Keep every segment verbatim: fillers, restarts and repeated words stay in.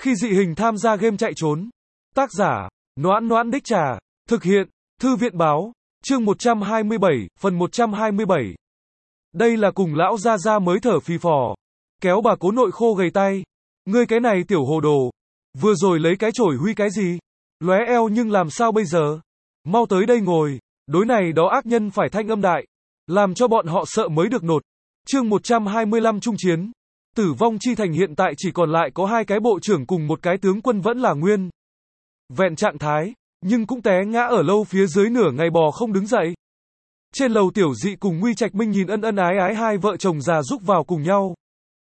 Khi dị hình tham gia game chạy trốn. Tác giả, Noãn Noãn Đích Trà. Thực hiện, Thư viện báo. Chương một trăm hai mươi bảy, phần một trăm hai mươi bảy. Đây là cùng lão Gia Gia mới thở phì phò. Kéo bà cố nội khô gầy tay. Ngươi cái này tiểu hồ đồ. Vừa rồi lấy cái chổi huy cái gì? Lóe eo nhưng làm sao bây giờ? Mau tới đây ngồi. Đối này đó ác nhân phải thanh âm đại. Làm cho bọn họ sợ mới được nột. Chương một trăm hai mươi lăm Trung chiến. Tử vong chi thành hiện tại chỉ còn lại có hai cái bộ trưởng cùng một cái tướng quân vẫn là nguyên vẹn trạng thái, nhưng cũng té ngã ở lâu phía dưới nửa ngày bò không đứng dậy. Trên lầu Tiểu Dị cùng Nguy Trạch Minh nhìn ân ân ái ái hai vợ chồng già giúp vào cùng nhau.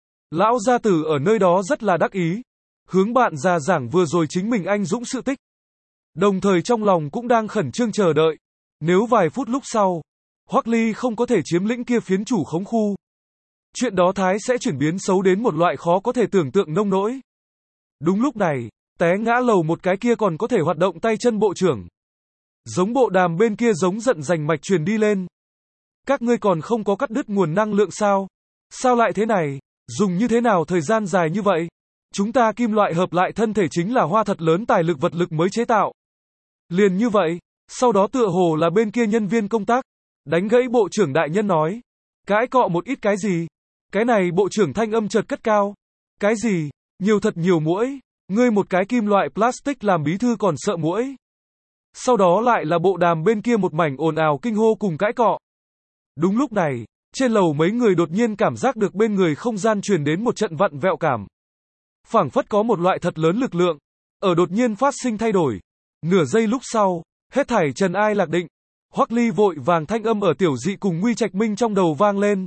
Lão gia tử ở nơi đó rất là đắc ý, hướng bạn già giảng vừa rồi chính mình anh dũng sự tích. Đồng thời trong lòng cũng đang khẩn trương chờ đợi, nếu vài phút lúc sau, Hoắc Ly không có thể chiếm lĩnh kia phiến chủ khống khu, chuyện đó thái sẽ chuyển biến xấu đến một loại khó có thể tưởng tượng nông nỗi. Đúng lúc này, té ngã lầu một cái kia còn có thể hoạt động tay chân bộ trưởng. Giống bộ đàm bên kia giống giận giành mạch truyền đi lên. Các ngươi còn không có cắt đứt nguồn năng lượng sao? Sao lại thế này? Dùng như thế nào thời gian dài như vậy? Chúng ta kim loại hợp lại thân thể chính là hoa thật lớn tài lực vật lực mới chế tạo. Liền như vậy, sau đó tựa hồ là bên kia nhân viên công tác, đánh gãy bộ trưởng đại nhân nói. Cãi cọ một ít cái gì? Cái này bộ trưởng thanh âm chợt cất cao. Cái gì? Nhiều thật nhiều muỗi. Ngươi một cái kim loại plastic làm bí thư còn sợ muỗi. Sau đó lại là bộ đàm bên kia một mảnh ồn ào kinh hô cùng cãi cọ. Đúng lúc này, trên lầu mấy người đột nhiên cảm giác được bên người không gian truyền đến một trận vặn vẹo cảm. Phảng phất có một loại thật lớn lực lượng, ở đột nhiên phát sinh thay đổi. Nửa giây lúc sau, hết thảy trần ai lạc định. Hoắc Ly vội vàng thanh âm ở Tiểu Dị cùng Nguy Trạch Minh trong đầu vang lên.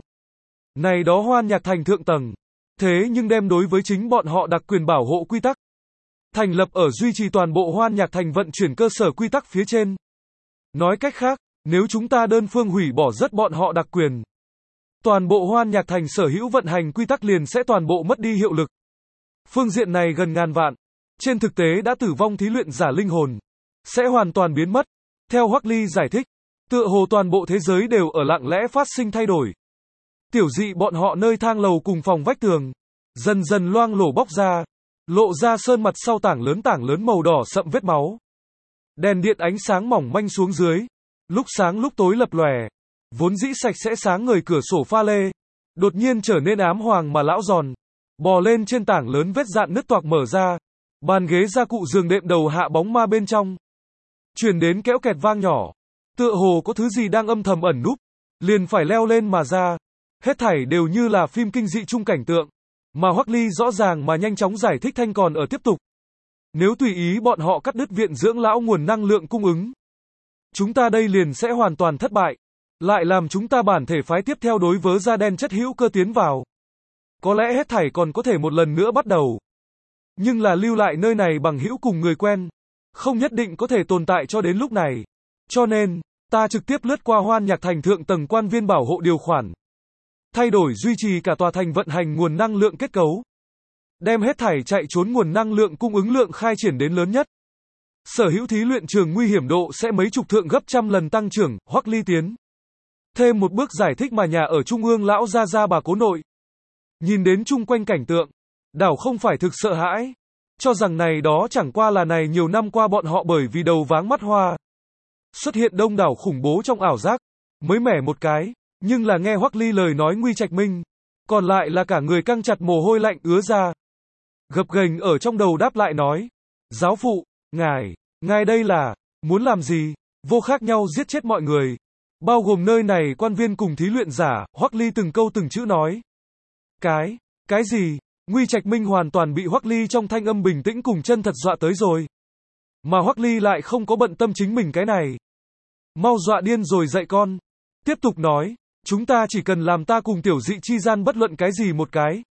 Này đó Hoan Nhạc Thành thượng tầng. Thế nhưng đem đối với chính bọn họ đặc quyền bảo hộ quy tắc. Thành lập ở duy trì toàn bộ Hoan Nhạc Thành vận chuyển cơ sở quy tắc phía trên. Nói cách khác, nếu chúng ta đơn phương hủy bỏ rất bọn họ đặc quyền, toàn bộ Hoan Nhạc Thành sở hữu vận hành quy tắc liền sẽ toàn bộ mất đi hiệu lực. Phương diện này gần ngàn vạn, trên thực tế đã tử vong thí luyện giả linh hồn, sẽ hoàn toàn biến mất. Theo Hoắc Ly giải thích, tựa hồ toàn bộ thế giới đều ở lặng lẽ phát sinh thay đổi. Tiểu Dị bọn họ nơi thang lầu cùng phòng vách tường, dần dần loang lổ bóc ra, lộ ra sơn mặt sau tảng lớn tảng lớn màu đỏ sậm vết máu. Đèn điện ánh sáng mỏng manh xuống dưới, lúc sáng lúc tối lập lòe, vốn dĩ sạch sẽ sáng ngời cửa sổ pha lê, đột nhiên trở nên ám hoàng mà lão giòn, bò lên trên tảng lớn vết dạn nứt toạc mở ra, bàn ghế gia cụ giường đệm đầu hạ bóng ma bên trong. Truyền đến kéo kẹt vang nhỏ, tựa hồ có thứ gì đang âm thầm ẩn núp, liền phải leo lên mà ra. Hết thảy đều như là phim kinh dị chung cảnh tượng, mà Hoắc Ly rõ ràng mà nhanh chóng giải thích thanh còn ở tiếp tục. Nếu tùy ý bọn họ cắt đứt viện dưỡng lão nguồn năng lượng cung ứng, chúng ta đây liền sẽ hoàn toàn thất bại, lại làm chúng ta bản thể phái tiếp theo đối với da đen chất hữu cơ tiến vào. Có lẽ hết thảy còn có thể một lần nữa bắt đầu. Nhưng là lưu lại nơi này bằng hữu cùng người quen, không nhất định có thể tồn tại cho đến lúc này. Cho nên, ta trực tiếp lướt qua Hoan Nhạc Thành thượng tầng quan viên bảo hộ điều khoản. Thay đổi duy trì cả tòa thành vận hành nguồn năng lượng kết cấu. Đem hết thảy chạy trốn nguồn năng lượng cung ứng lượng khai triển đến lớn nhất. Sở hữu thí luyện trường nguy hiểm độ sẽ mấy chục thượng gấp trăm lần tăng trưởng, Hoắc Ly tiến. Thêm một bước giải thích mà nhà ở trung ương lão Gia Gia bà cố nội. Nhìn đến chung quanh cảnh tượng, đảo không phải thực sợ hãi. Cho rằng này đó chẳng qua là này nhiều năm qua bọn họ bởi vì đầu váng mắt hoa. Xuất hiện đông đảo khủng bố trong ảo giác, mới mẻ một cái. Nhưng là nghe Hoắc Ly lời nói Nguy Trạch Minh, còn lại là cả người căng chặt mồ hôi lạnh ứa ra. Gập ghềnh ở trong đầu đáp lại nói, giáo phụ, ngài, ngài đây là, muốn làm gì, vô khác nhau giết chết mọi người, bao gồm nơi này quan viên cùng thí luyện giả. Hoắc Ly từng câu từng chữ nói. Cái, cái gì, Nguy Trạch Minh hoàn toàn bị Hoắc Ly trong thanh âm bình tĩnh cùng chân thật dọa tới rồi. Mà Hoắc Ly lại không có bận tâm chính mình cái này. Mau dọa điên rồi dạy con. Tiếp tục nói. Chúng ta chỉ cần làm ta cùng Tiểu Dị chi gian bất luận cái gì một cái.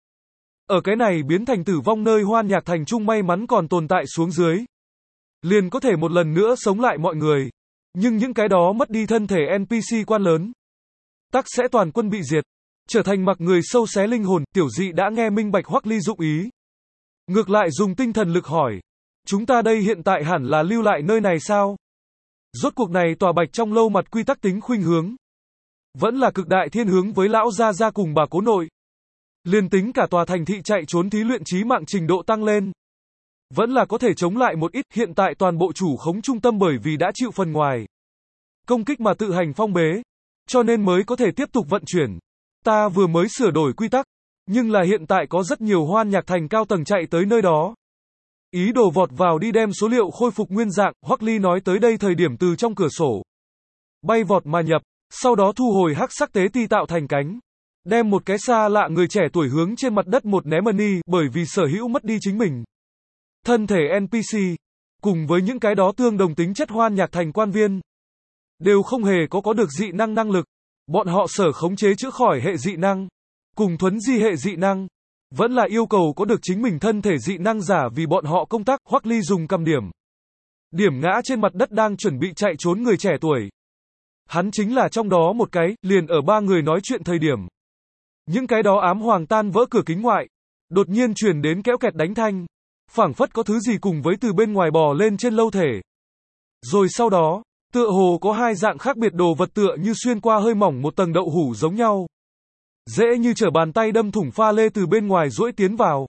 Ở cái này biến thành tử vong nơi Hoan Nhạc Thành trung may mắn còn tồn tại xuống dưới. Liền có thể một lần nữa sống lại mọi người. Nhưng những cái đó mất đi thân thể en pê xê quan lớn. Tắc sẽ toàn quân bị diệt. Trở thành mặc người sâu xé linh hồn. Tiểu Dị đã nghe minh bạch Hoắc Ly dụng ý. Ngược lại dùng tinh thần lực hỏi. Chúng ta đây hiện tại hẳn là lưu lại nơi này sao? Rốt cuộc này tòa bạch trong lâu mặt quy tắc tính khuynh hướng. Vẫn là cực đại thiên hướng với lão Gia Gia cùng bà cố nội. Liên tính cả tòa thành thị chạy trốn thí luyện chí mạng trình độ tăng lên. vẫn là có thể chống lại một ít, hiện tại toàn bộ chủ khống trung tâm bởi vì đã chịu phần ngoài công kích mà tự hành phong bế, cho nên mới có thể tiếp tục vận chuyển. Ta vừa mới sửa đổi quy tắc, nhưng là hiện tại có rất nhiều Hoan Nhạc Thành cao tầng chạy tới nơi đó. Ý đồ vọt vào đi đem số liệu khôi phục nguyên dạng, Hoắc Ly nói tới đây thời điểm từ trong cửa sổ bay vọt mà nhập, sau đó thu hồi hắc sắc tế ti tạo thành cánh, đem một cái xa lạ người trẻ tuổi hướng trên mặt đất một ném money, bởi vì sở hữu mất đi chính mình thân thể en pê xê, cùng với những cái đó tương đồng tính chất Hoan Nhạc Thành quan viên, đều không hề có có được dị năng năng lực. Bọn họ sở khống chế chữa khỏi hệ dị năng, cùng thuấn di hệ dị năng, vẫn là yêu cầu có được chính mình thân thể dị năng giả vì bọn họ công tác. Hoắc Ly dùng cầm điểm điểm ngã trên mặt đất đang chuẩn bị chạy trốn người trẻ tuổi. Hắn chính là trong đó một cái, liền ở ba người nói chuyện thời điểm. Những cái đó ám hoàng tan vỡ cửa kính ngoại, đột nhiên truyền đến kéo kẹt đánh thanh, phảng phất có thứ gì cùng với từ bên ngoài bò lên trên lâu thể. Rồi sau đó, tựa hồ có hai dạng khác biệt đồ vật tựa như xuyên qua hơi mỏng một tầng đậu hủ giống nhau. Dễ như trở bàn tay đâm thủng pha lê từ bên ngoài duỗi tiến vào.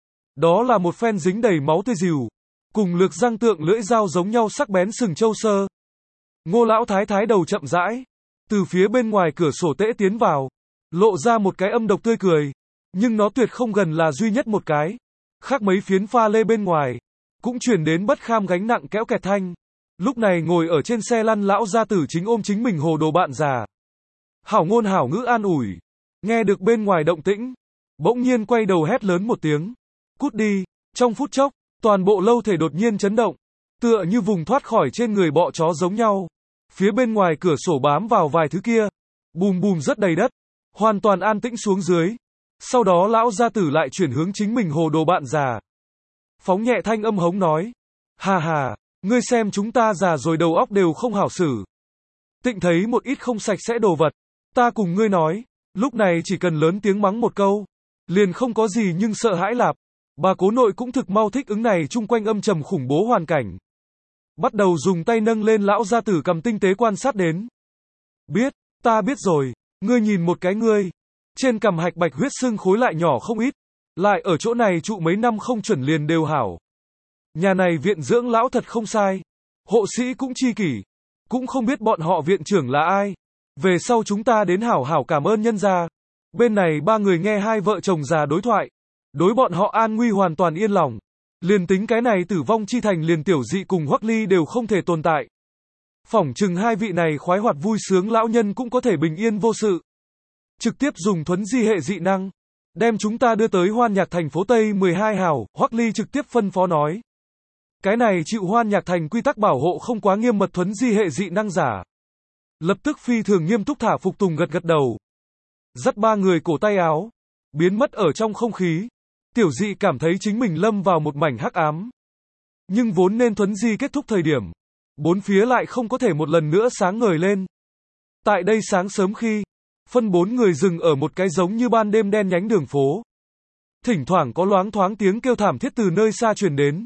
Đó là một phen dính đầy máu tươi rìu, cùng lược răng tượng lưỡi dao giống nhau sắc bén sừng châu sơ. Ngô lão thái thái đầu chậm rãi, từ phía bên ngoài cửa sổ tễ tiến vào, lộ ra một cái âm độc tươi cười, nhưng nó tuyệt không gần là duy nhất một cái. Khác mấy phiến pha lê bên ngoài, cũng truyền đến bất kham gánh nặng kéo kẹt thanh. Lúc này ngồi ở trên xe lăn lão gia tử chính ôm chính mình hồ đồ bạn già. Hảo ngôn hảo ngữ an ủi, nghe được bên ngoài động tĩnh, bỗng nhiên quay đầu hét lớn một tiếng, cút đi. Trong phút chốc, toàn bộ lâu thể đột nhiên chấn động, tựa như vùng thoát khỏi trên người bọ chó giống nhau. Phía bên ngoài cửa sổ bám vào vài thứ kia, bùm bùm rất đầy đất, hoàn toàn an tĩnh xuống dưới. Sau đó lão gia tử lại chuyển hướng chính mình hồ đồ bạn già, phóng nhẹ thanh âm hống nói, hà hà, ngươi xem chúng ta già rồi đầu óc đều không hảo xử. Tịnh thấy một ít không sạch sẽ đồ vật, ta cùng ngươi nói, lúc này chỉ cần lớn tiếng mắng một câu, liền không có gì nhưng sợ hãi lạp. Bà cố nội cũng thực mau thích ứng này chung quanh âm trầm khủng bố hoàn cảnh. Bắt đầu dùng tay nâng lên lão gia tử cầm tinh tế quan sát đến. Biết, ta biết rồi, ngươi nhìn một cái ngươi. Trên cằm hạch bạch huyết sưng khối lại nhỏ không ít, lại ở chỗ này trụ mấy năm không chuẩn liền đều hảo. Nhà này viện dưỡng lão thật không sai. Hộ sĩ cũng chi kỷ. Cũng không biết bọn họ viện trưởng là ai. Về sau chúng ta đến hảo hảo cảm ơn nhân gia. Bên này ba người nghe hai vợ chồng già đối thoại. Đối bọn họ an nguy hoàn toàn yên lòng. Liền tính cái này tử vong chi thành liền tiểu dị cùng Hoắc Ly đều không thể tồn tại. Phỏng chừng hai vị này khoái hoạt vui sướng lão nhân cũng có thể bình yên vô sự. Trực tiếp dùng thuấn di hệ dị năng, đem chúng ta đưa tới Hoan Nhạc Thành phố Tây mười hai hào, Hoắc Ly trực tiếp phân phó nói. Cái này chịu Hoan Nhạc Thành quy tắc bảo hộ không quá nghiêm mật thuấn di hệ dị năng giả. Lập tức phi thường nghiêm túc thả phục tùng gật gật đầu. Dắt ba người cổ tay áo, biến mất ở trong không khí. Tiểu dị cảm thấy chính mình lâm vào một mảnh hắc ám. Nhưng vốn nên thuấn di kết thúc thời điểm, bốn phía lại không có thể một lần nữa sáng ngời lên. Tại đây sáng sớm khi, phân bốn người dừng ở một cái giống như ban đêm đen nhánh đường phố. Thỉnh thoảng có loáng thoáng tiếng kêu thảm thiết từ nơi xa truyền đến.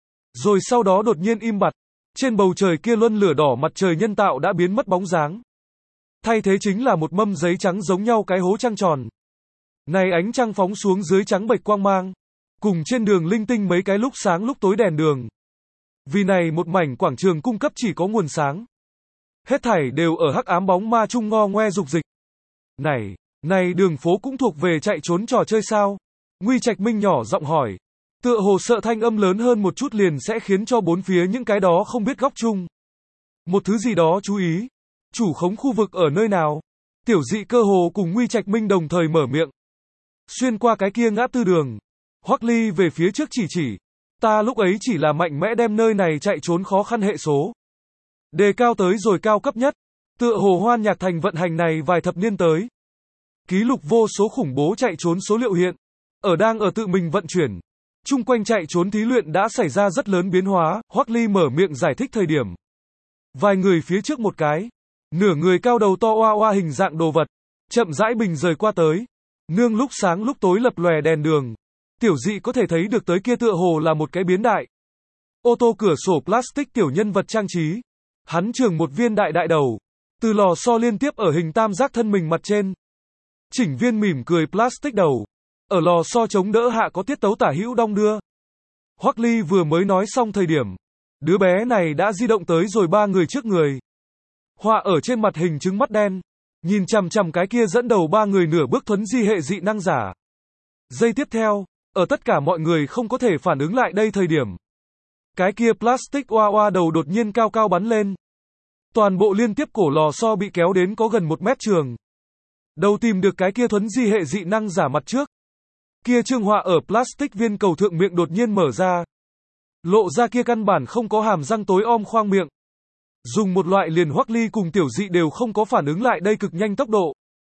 Rồi sau đó đột nhiên im bặt, trên bầu trời kia luân lửa đỏ mặt trời nhân tạo đã biến mất bóng dáng. Thay thế chính là một mâm giấy trắng giống nhau cái hố trăng tròn. Này ánh trăng phóng xuống dưới trắng bệch quang mang, cùng trên đường linh tinh mấy cái lúc sáng lúc tối đèn đường. Vì này một mảnh quảng trường cung cấp chỉ có nguồn sáng. Hết thảy đều ở hắc ám bóng ma chung ngo ngoe dục dịch. Này, này đường phố cũng thuộc về chạy trốn trò chơi sao? Nguy Trạch Minh nhỏ giọng hỏi. Tựa hồ sợ thanh âm lớn hơn một chút liền sẽ khiến cho bốn phía những cái đó không biết góc chung. Một thứ gì đó chú ý. Chủ khống khu vực ở nơi nào? Tiểu dị cơ hồ cùng Nguy Trạch Minh đồng thời mở miệng. Xuyên qua cái kia ngã tư đường. Hoắc Ly về phía trước chỉ chỉ. Ta lúc ấy chỉ là mạnh mẽ đem nơi này chạy trốn khó khăn hệ số đề cao tới rồi cao cấp nhất. Tựa hồ Hoan Nhạc Thành vận hành này vài thập niên tới. Ký lục vô số khủng bố chạy trốn số liệu hiện. Ở đang ở tự mình vận chuyển. Chung quanh chạy trốn thí luyện đã xảy ra rất lớn biến hóa. Hoắc Ly mở miệng giải thích thời điểm. Vài người phía trước một cái. Nửa người cao đầu to oa oa hình dạng đồ vật. Chậm rãi bình rời qua tới. Nương lúc sáng lúc tối lập lòe đèn đường. Tiểu dị có thể thấy được tới kia tựa hồ là một cái biến đại. Ô tô cửa sổ plastic tiểu nhân vật trang trí. Hắn trường một viên đại đại đầu. Từ lò xo liên tiếp ở hình tam giác thân mình mặt trên. Chỉnh viên mỉm cười plastic đầu. Ở lò xo chống đỡ hạ có tiết tấu tả hữu đong đưa. Hoắc Ly vừa mới nói xong thời điểm, đứa bé này đã di động tới rồi ba người trước người. Họa ở trên mặt hình trứng mắt đen, nhìn chằm chằm cái kia dẫn đầu ba người nửa bước thuấn di hệ dị năng giả. Giây tiếp theo, ở tất cả mọi người không có thể phản ứng lại đây thời điểm, cái kia plastic oa oa đầu đột nhiên cao cao bắn lên. Toàn bộ liên tiếp cổ lò xo bị kéo đến có gần một mét trường. Đầu tìm được cái kia thuấn di hệ dị năng giả mặt trước. Kia trương họa ở plastic viên cầu thượng miệng đột nhiên mở ra. Lộ ra kia căn bản không có hàm răng tối om khoang miệng. Dùng một loại liền Hoắc Ly cùng tiểu dị đều không có phản ứng lại đây cực nhanh tốc độ.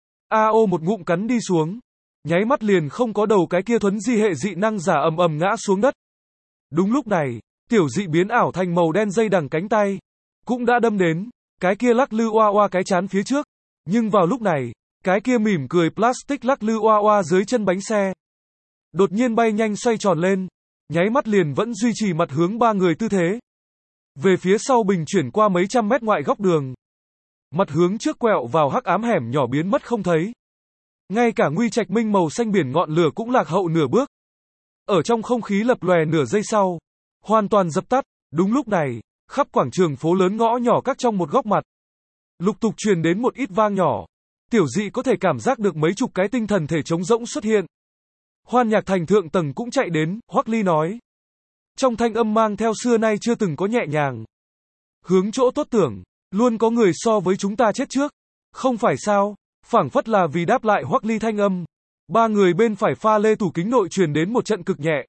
a o một ngụm cắn đi xuống. Nháy mắt liền không có đầu cái kia thuấn di hệ dị năng giả ầm ầm ngã xuống đất. Đúng lúc này, tiểu dị biến ảo thành màu đen dây đằng cánh tay. Cũng đã đâm đến, cái kia lắc lư oa oa cái chán phía trước. Nhưng vào lúc này, cái kia mỉm cười plastic lắc lư oa oa dưới chân bánh xe. Đột nhiên bay nhanh xoay tròn lên. Nháy mắt liền vẫn duy trì mặt hướng ba người tư thế. Về phía sau bình chuyển qua mấy trăm mét ngoại góc đường. Mặt hướng trước quẹo vào hắc ám hẻm nhỏ biến mất không thấy. Ngay cả nguy trạch minh màu xanh biển ngọn lửa cũng lạc hậu nửa bước. Ở trong không khí lập lòe nửa giây sau. Hoàn toàn dập tắt. Đúng lúc này, khắp quảng trường phố lớn ngõ nhỏ các trong một góc mặt. Lục tục truyền đến một ít vang nhỏ. Tiểu dị có thể cảm giác được mấy chục cái tinh thần thể trống rỗng xuất hiện. Hoan nhạc thành thượng tầng cũng chạy đến, Hoắc Ly nói. Trong thanh âm mang theo xưa nay chưa từng có nhẹ nhàng. Hướng chỗ tốt tưởng, luôn có người so với chúng ta chết trước. Không phải sao, phảng phất là vì đáp lại Hoắc Ly thanh âm. Ba người bên phải pha lê tủ kính nội truyền đến một trận cực nhẹ.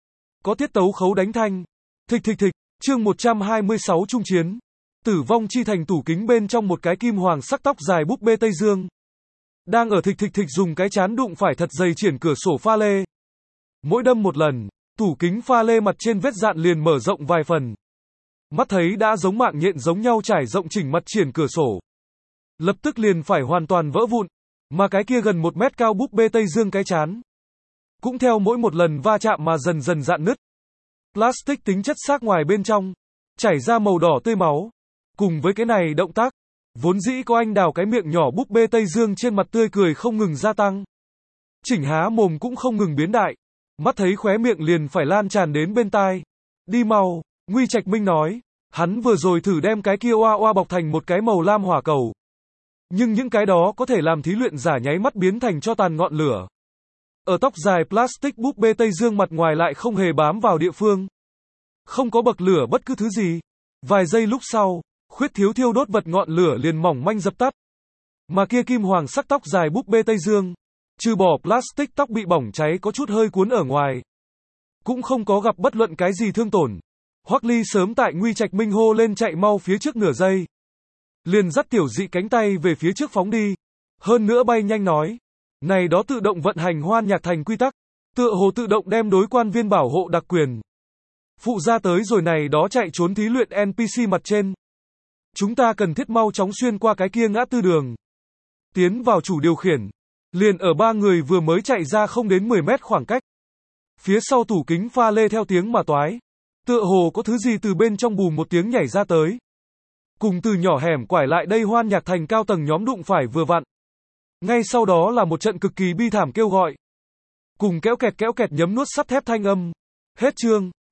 Có tiết tấu khấu đánh thanh. Thịch thịch thịch, chương một trăm hai mươi sáu trung chiến. Tử vong chi thành tủ kính bên trong một cái kim hoàng sắc tóc dài búp bê Tây Dương. Đang ở thịch thịch thịch dùng cái chán đụng phải thật dày triển cửa sổ pha lê. Mỗi đâm một lần, tủ kính pha lê mặt trên vết dạn liền mở rộng vài phần. Mắt thấy đã giống mạng nhện giống nhau trải rộng chỉnh mặt triển cửa sổ. Lập tức liền phải hoàn toàn vỡ vụn, mà cái kia gần một mét cao búp bê Tây Dương cái chán. Cũng theo mỗi một lần va chạm mà dần dần dạn nứt. Plastic tính chất xác ngoài bên trong, chảy ra màu đỏ tươi máu. Cùng với cái này động tác, vốn dĩ có anh đào cái miệng nhỏ búp bê Tây Dương trên mặt tươi cười không ngừng gia tăng. Chỉnh há mồm cũng không ngừng biến đại. Mắt thấy khóe miệng liền phải lan tràn đến bên tai. Đi mau, Nguy Trạch Minh nói. Hắn vừa rồi thử đem cái kia oa oa bọc thành một cái màu lam hỏa cầu. Nhưng những cái đó có thể làm thí luyện giả nháy mắt biến thành cho tàn ngọn lửa. Ở tóc dài plastic búp bê Tây Dương mặt ngoài lại không hề bám vào địa phương. Không có bậc lửa bất cứ thứ gì. Vài giây lúc sau, khuyết thiếu thiêu đốt vật ngọn lửa liền mỏng manh dập tắt. Mà kia kim hoàng sắc tóc dài búp bê Tây Dương, trừ bỏ plastic tóc bị bỏng cháy có chút hơi cuốn ở ngoài, cũng không có gặp bất luận cái gì thương tổn. Hoắc Ly sớm tại Nguy Trạch Minh hô lên chạy mau phía trước nửa giây. Liền dắt tiểu dị cánh tay về phía trước phóng đi. Hơn nữa bay nhanh nói. Này đó tự động vận hành hoan nhạc thành quy tắc. Tựa hồ tự động đem đối quan viên bảo hộ đặc quyền. Phụ ra tới rồi này đó chạy trốn thí luyện en pê xê mặt trên. Chúng ta cần thiết mau chóng xuyên qua cái kia ngã tư đường. Tiến vào chủ điều khiển. Liền ở ba người vừa mới chạy ra không đến mười mét khoảng cách. Phía sau tủ kính pha lê theo tiếng mà toái. Tựa hồ có thứ gì từ bên trong bùm một tiếng nhảy ra tới. Cùng từ nhỏ hẻm quải lại đây hoan nhạc thành cao tầng nhóm đụng phải vừa vặn. Ngay sau đó là một trận cực kỳ bi thảm kêu gọi. Cùng kéo kẹt kéo kẹt nhấm nuốt sắt thép thanh âm. Hết chương.